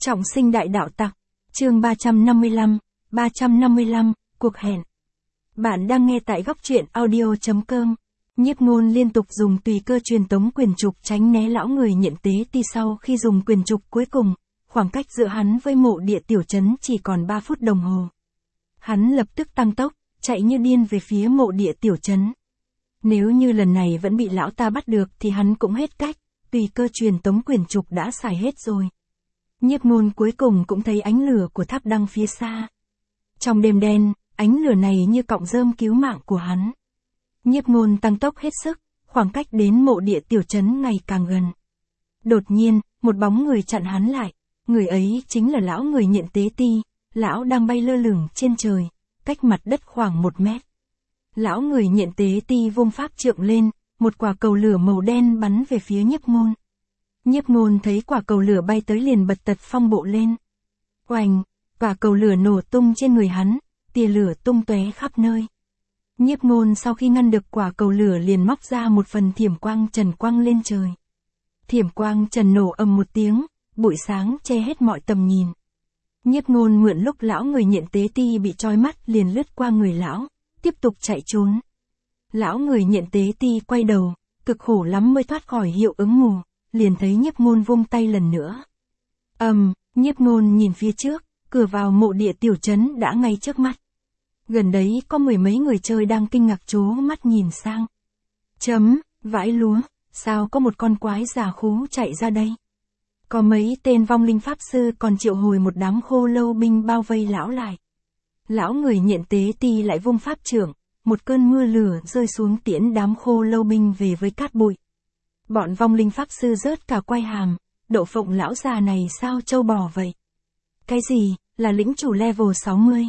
Trọng sinh đại đạo tặc. Chương 355, cuộc hẹn. Bạn đang nghe tại góc truyện audio.com. Nhiếp Ngôn liên tục dùng tùy cơ truyền tống quyền trục tránh né lão người nhận tế ti. Sau khi dùng quyền trục cuối cùng, khoảng cách giữa hắn với mộ địa tiểu trấn chỉ còn 3 phút đồng hồ. Hắn lập tức tăng tốc, chạy như điên về phía mộ địa tiểu trấn. Nếu như lần này vẫn bị lão ta bắt được thì hắn cũng hết cách, tùy cơ truyền tống quyền trục đã xài hết rồi. Nhiếp Ngôn cuối cùng cũng thấy ánh lửa của tháp đăng phía xa. Trong đêm đen, ánh lửa này như cọng rơm cứu mạng của hắn. Nhiếp Ngôn tăng tốc hết sức, khoảng cách đến mộ địa tiểu trấn ngày càng gần. Đột nhiên, một bóng người chặn hắn lại, người ấy chính là lão người nhện tế ti, lão đang bay lơ lửng trên trời, cách mặt đất khoảng 1 mét. Lão người nhện tế ti vung pháp trượng lên, một quả cầu lửa màu đen bắn về phía Nhiếp Ngôn. Nhiếp Ngôn thấy quả cầu lửa bay tới liền bật tật phong bộ lên. Oành, quả cầu lửa nổ tung trên người hắn, tia lửa tung tóe khắp nơi. Nhiếp Ngôn sau khi ngăn được quả cầu lửa liền móc ra một phần thiểm quang trần quang lên trời. Thiểm quang trần nổ ầm một tiếng, bụi sáng che hết mọi tầm nhìn. Nhiếp Ngôn mượn lúc lão người nhện tế ti bị trói mắt liền lướt qua người lão, tiếp tục chạy trốn. Lão người nhện tế ti quay đầu, cực khổ lắm mới thoát khỏi hiệu ứng mù, liền thấy Nhiếp Ngôn vung tay lần nữa. Nhiếp Ngôn nhìn phía trước, cửa vào mộ địa tiểu trấn đã ngay trước mắt. Gần đấy có 10 mấy người chơi đang kinh ngạc trố mắt nhìn sang. Vãi lúa, sao có một con quái già khú chạy ra đây? Có mấy tên vong linh pháp sư còn triệu hồi một đám khô lâu binh bao vây lão lại. Lão người nhện tế ti lại vung pháp trượng, một cơn mưa lửa rơi xuống tiễn đám khô lâu binh về với cát bụi. Bọn vong linh pháp sư rớt cả quai hàm, Đậu Phụng lão già này sao trâu bò vậy? Cái gì, là lĩnh chủ level 60,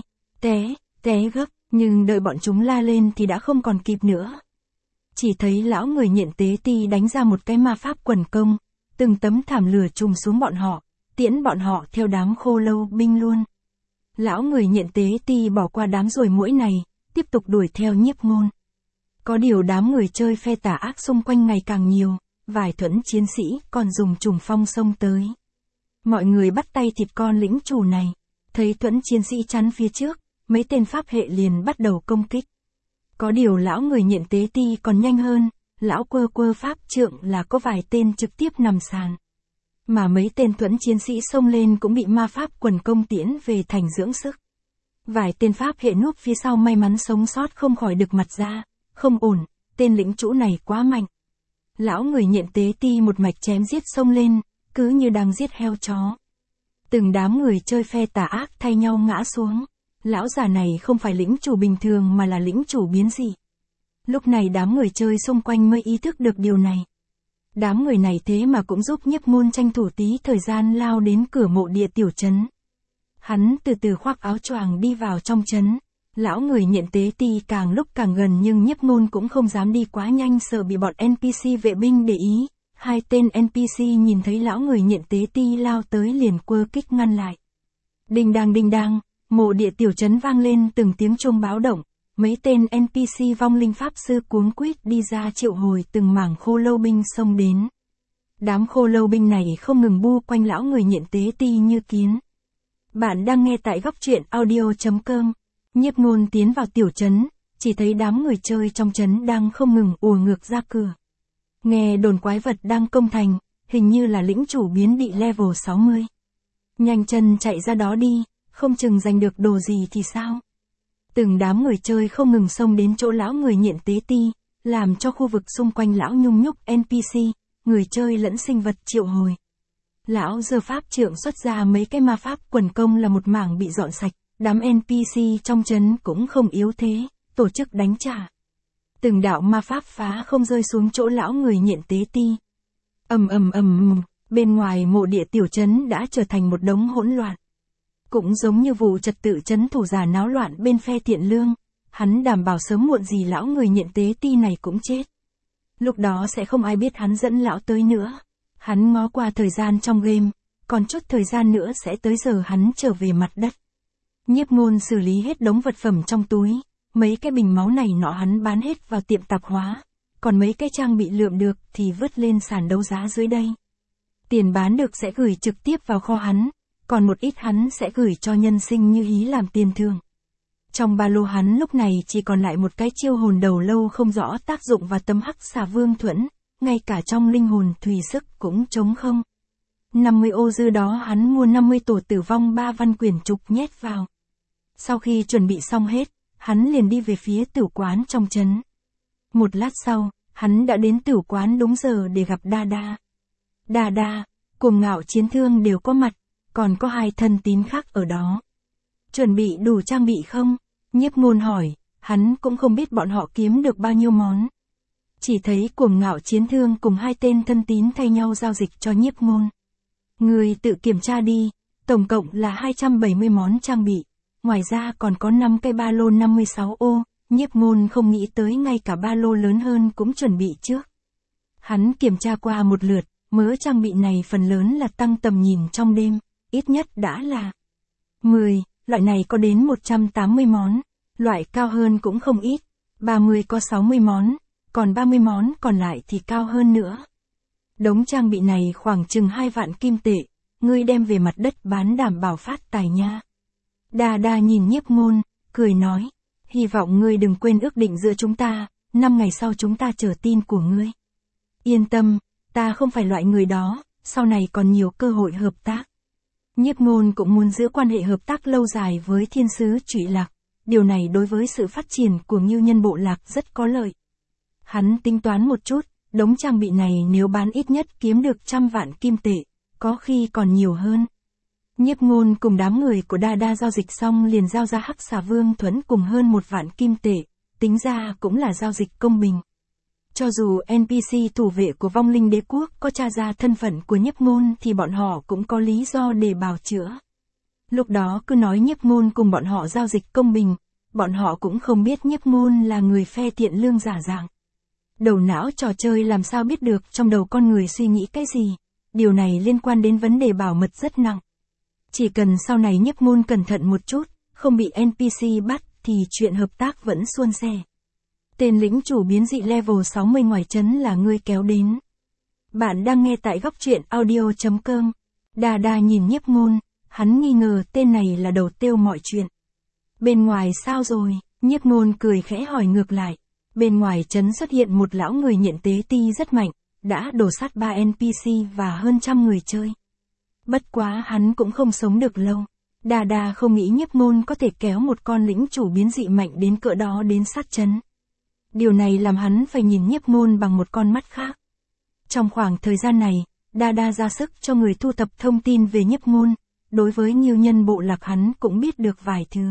té gấp, nhưng đợi bọn chúng la lên thì đã không còn kịp nữa. Chỉ thấy lão người nhện tế ti đánh ra một cái ma pháp quần công, từng tấm thảm lửa trùm xuống bọn họ, tiễn bọn họ theo đám khô lâu binh luôn. Lão người nhện tế ti bỏ qua đám ruồi muỗi này, tiếp tục đuổi theo Nhiếp Ngôn. Có điều đám người chơi phe tà ác xung quanh ngày càng nhiều, vài thuẫn chiến sĩ còn dùng trùng phong xông tới. Mọi người bắt tay thịt con lĩnh chủ này, thấy thuẫn chiến sĩ chắn phía trước, mấy tên pháp hệ liền bắt đầu công kích. Có điều lão người nhện tế ti còn nhanh hơn, lão quơ pháp trượng là có vài tên trực tiếp nằm sàn. Mà mấy tên thuẫn chiến sĩ xông lên cũng bị ma pháp quần công tiễn về thành dưỡng sức. Vài tên pháp hệ núp phía sau may mắn sống sót không khỏi được mặt ra, không ổn, tên lĩnh chủ này quá mạnh. Lão người nhện tế ti một mạch chém giết xông lên, cứ như đang giết heo chó. Từng đám người chơi phe tà ác thay nhau ngã xuống. Lão già này không phải lĩnh chủ bình thường mà là lĩnh chủ biến dị. Lúc này đám người chơi xung quanh mới ý thức được điều này. Đám người này thế mà cũng giúp Nhiếp Ngôn tranh thủ tí thời gian lao đến cửa mộ địa tiểu trấn. Hắn từ từ khoác áo choàng đi vào trong trấn. Lão người nhện tế ti càng lúc càng gần nhưng Nhiếp Ngôn cũng không dám đi quá nhanh sợ bị bọn NPC vệ binh để ý. Hai tên NPC nhìn thấy lão người nhện tế ti lao tới liền quơ kích ngăn lại. Đinh đang, mộ địa tiểu trấn vang lên từng tiếng chuông báo động. Mấy tên NPC vong linh pháp sư cuống quýt đi ra triệu hồi từng mảng khô lâu binh xông đến. Đám khô lâu binh này không ngừng bu quanh lão người nhện tế ti như kiến. Bạn đang nghe tại góc truyện audio.com. Nhiếp Ngôn tiến vào tiểu trấn, chỉ thấy đám người chơi trong trấn đang không ngừng ùa ngược ra cửa. Nghe đồn quái vật đang công thành, hình như là lĩnh chủ biến dị level 60. Nhanh chân chạy ra đó đi, không chừng giành được đồ gì thì sao? Từng đám người chơi không ngừng xông đến chỗ lão người nhện tế ti, làm cho khu vực xung quanh lão nhung nhúc NPC, người chơi lẫn sinh vật triệu hồi. Lão giơ pháp trượng xuất ra mấy cái ma pháp quần công là một mảng bị dọn sạch, đám NPC trong trấn cũng không yếu thế, tổ chức đánh trả. Từng đạo ma pháp phá không rơi xuống chỗ lão người nhện tế ti. Bên ngoài mộ địa tiểu trấn đã trở thành một đống hỗn loạn. Cũng giống như vụ trật tự trấn thủ giả náo loạn bên phe Thiện Lương, hắn đảm bảo sớm muộn gì lão người nhện tế ti này cũng chết. Lúc đó sẽ không ai biết hắn dẫn lão tới nữa. Hắn ngó qua thời gian trong game, còn chút thời gian nữa sẽ tới giờ hắn trở về mặt đất. Nhiếp Ngôn xử lý hết đống vật phẩm trong túi, mấy cái bình máu này nọ hắn bán hết vào tiệm tạp hóa, còn mấy cái trang bị lượm được thì vứt lên sàn đấu giá dưới đây. Tiền bán được sẽ gửi trực tiếp vào kho hắn, còn một ít hắn sẽ gửi cho nhân sinh như ý làm tiền thưởng. Trong ba lô hắn lúc này chỉ còn lại một cái chiêu hồn đầu lâu không rõ tác dụng và tấm hắc xà vương thuẫn, ngay cả trong linh hồn thủy sức cũng trống không. 50 ô dư đó hắn mua 50 tổ tử vong 3 văn quyển trục nhét vào. Sau khi chuẩn bị xong hết, hắn liền đi về phía tử quán trong trấn. Một lát sau, hắn đã đến tử quán đúng giờ để gặp Đa Đa. Đa Đa, Cuồng Ngạo Chiến Thương đều có mặt, còn có 2 thân tín khác ở đó. Chuẩn bị đủ trang bị không? Nhiếp Ngôn hỏi, hắn cũng không biết bọn họ kiếm được bao nhiêu món. Chỉ thấy Cuồng Ngạo Chiến Thương cùng 2 tên thân tín thay nhau giao dịch cho Nhiếp Ngôn. Người tự kiểm tra đi, tổng cộng là 270 món trang bị, ngoài ra còn có 5 cái ba lô 56 ô, Nhiếp Ngôn không nghĩ tới ngay cả ba lô lớn hơn cũng chuẩn bị trước. Hắn kiểm tra qua một lượt, mớ trang bị này phần lớn là tăng tầm nhìn trong đêm, ít nhất đã là 10, loại này có đến 180 món, loại cao hơn cũng không ít, 30 có 60 món, còn 30 món còn lại thì cao hơn nữa. Đống trang bị này khoảng chừng 2 vạn kim tệ, ngươi đem về mặt đất bán đảm bảo phát tài nha. Đa Đa nhìn Nhiếp Ngôn, cười nói, hy vọng ngươi đừng quên ước định giữa chúng ta, 5 ngày sau chúng ta chờ tin của ngươi. Yên tâm, ta không phải loại người đó, sau này còn nhiều cơ hội hợp tác. Nhiếp Ngôn cũng muốn giữ quan hệ hợp tác lâu dài với thiên sứ Trụy Lạc, điều này đối với sự phát triển của Ngưu Nhân bộ lạc rất có lợi. Hắn tính toán một chút, đống trang bị này nếu bán ít nhất kiếm được 100 vạn kim tệ, có khi còn nhiều hơn. Nhiếp Ngôn cùng đám người của Đa Đa giao dịch xong liền giao ra hắc xà vương thuẫn cùng hơn 1 vạn kim tệ, tính ra cũng là giao dịch công bình. Cho dù NPC thủ vệ của vong linh đế quốc có tra ra thân phận của Nhiếp Ngôn thì bọn họ cũng có lý do để bào chữa. Lúc đó cứ nói Nhiếp Ngôn cùng bọn họ giao dịch công bình, bọn họ cũng không biết Nhiếp Ngôn là người phe thiện lương giả dạng. Đầu não trò chơi làm sao biết được trong đầu con người suy nghĩ cái gì, điều này liên quan đến vấn đề bảo mật rất nặng. Chỉ cần sau này Nhiếp Ngôn cẩn thận một chút, không bị NPC bắt thì chuyện hợp tác vẫn suôn sẻ. Tên lĩnh chủ biến dị level 60 ngoài trấn là ngươi kéo đến. Bạn đang nghe tại góc truyện audio.com. Đa Đa nhìn Nhiếp Ngôn, hắn nghi ngờ tên này là đầu tiêu mọi chuyện. Bên ngoài sao rồi? Nhiếp Ngôn cười khẽ hỏi ngược lại. Bên ngoài trấn xuất hiện một lão người nhện tế ti rất mạnh, đã đổ sát 3 NPC và hơn 100 người chơi. Bất quá hắn cũng không sống được lâu. Đa Đa không nghĩ Nhiếp Ngôn có thể kéo một con lĩnh chủ biến dị mạnh đến cỡ đó đến sát trấn. Điều này làm hắn phải nhìn Nhiếp Ngôn bằng một con mắt khác. Trong khoảng thời gian này, Đa Đa ra sức cho người thu thập thông tin về Nhiếp Ngôn, đối với Ngưu Nhân bộ lạc hắn cũng biết được vài thứ.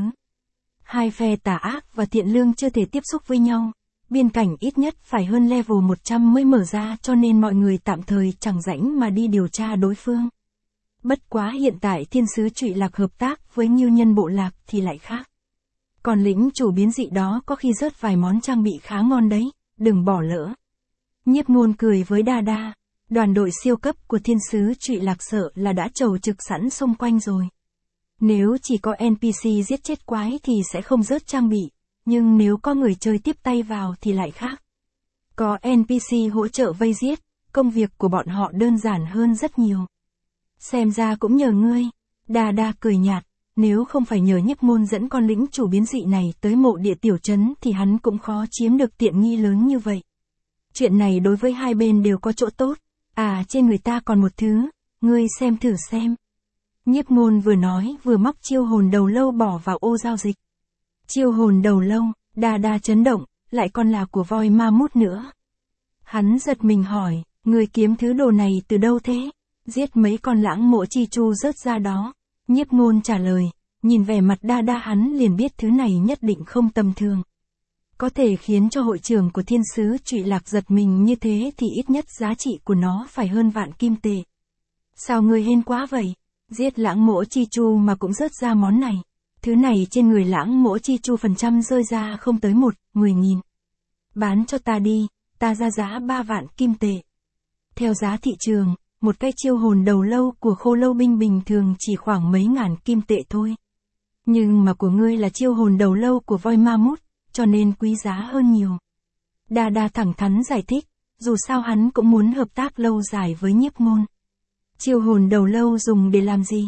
2 phe tà ác và thiện lương chưa thể tiếp xúc với nhau, biên cảnh ít nhất phải hơn level 100 mới mở ra cho nên mọi người tạm thời chẳng rảnh mà đi điều tra đối phương. Bất quá hiện tại thiên sứ Trụy Lạc hợp tác với Ngưu Nhân bộ lạc thì lại khác. Còn lĩnh chủ biến dị đó có khi rớt vài món trang bị khá ngon đấy, đừng bỏ lỡ. Nhiếp Ngôn cười với Đa Đa, đoàn đội siêu cấp của thiên sứ Trụy Lạc sợ là đã chầu trực sẵn xung quanh rồi. Nếu chỉ có NPC giết chết quái thì sẽ không rớt trang bị, nhưng nếu có người chơi tiếp tay vào thì lại khác. Có NPC hỗ trợ vây giết, công việc của bọn họ đơn giản hơn rất nhiều. Xem ra cũng nhờ ngươi. Đa Đa cười nhạt, nếu không phải nhờ Nhiếp Ngôn dẫn con lĩnh chủ biến dị này tới mộ địa tiểu trấn thì hắn cũng khó chiếm được tiện nghi lớn như vậy. Chuyện này đối với hai bên đều có chỗ tốt. À, trên người ta còn một thứ, ngươi xem thử xem. Nhiếp Ngôn vừa nói vừa móc chiêu hồn đầu lâu bỏ vào ô giao dịch. Chiêu hồn đầu lâu, Đa Đa chấn động, lại còn là của voi ma mút nữa. Hắn giật mình hỏi, người kiếm thứ đồ này từ đâu thế? Giết mấy con lãng mộ chi chu rớt ra đó. Nhiếp Ngôn trả lời, nhìn vẻ mặt Đa Đa hắn liền biết thứ này nhất định không tầm thường. Có thể khiến cho hội trưởng của thiên sứ Trụy Lạc giật mình như thế thì ít nhất giá trị của nó phải hơn vạn kim tệ. Sao ngươi hên quá vậy? Giết lãng mộ chi chu mà cũng rớt ra món này. Thứ này trên người lãng mộ chi chu phần trăm rơi ra không tới 10.000. Bán cho ta đi, ta ra giá 3 vạn kim tệ. Theo giá thị trường, một cái chiêu hồn đầu lâu của khô lâu binh bình thường chỉ khoảng mấy ngàn kim tệ thôi. Nhưng mà của ngươi là chiêu hồn đầu lâu của voi ma mút, cho nên quý giá hơn nhiều. Đa Đa thẳng thắn giải thích, dù sao hắn cũng muốn hợp tác lâu dài với Nhiếp Ngôn. Chiêu hồn đầu lâu dùng để làm gì?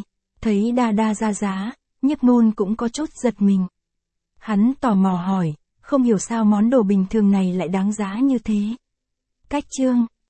Thấy đa đa ra giá, Nhiếp Ngôn cũng có chút giật mình. Hắn tò mò hỏi, không hiểu sao món đồ bình thường này lại đáng giá như thế. Cách chương